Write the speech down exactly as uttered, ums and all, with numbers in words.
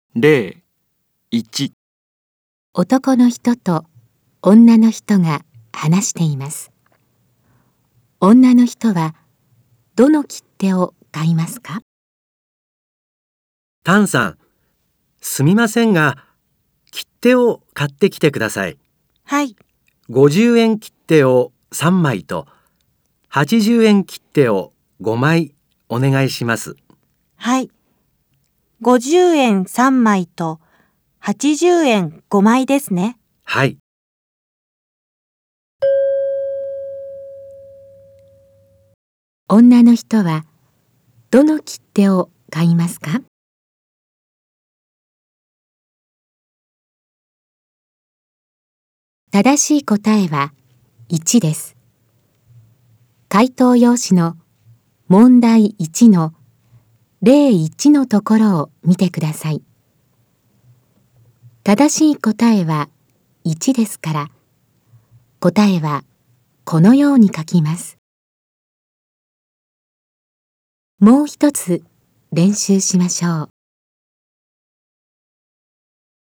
ゼロ、いち。 男の人と女の人が話しています。女の人はどの切手を買いますか？ タンさん、すみませんが、切手を買ってきてください。 はい。 ごじゅうえん切手をさんまいと、はちじゅうえん切手をごまいお願いします。 はい。ごじゅうえんさんまいとはちじゅうえんごまいですね。 はい。 女の人はどの切手を買いますか？正しい答えはいちです。回答用紙の問題いちのゼロいちのところを見てください。正しい答えはいちですから、答えはこのように書きます。もう一つ練習しましょう。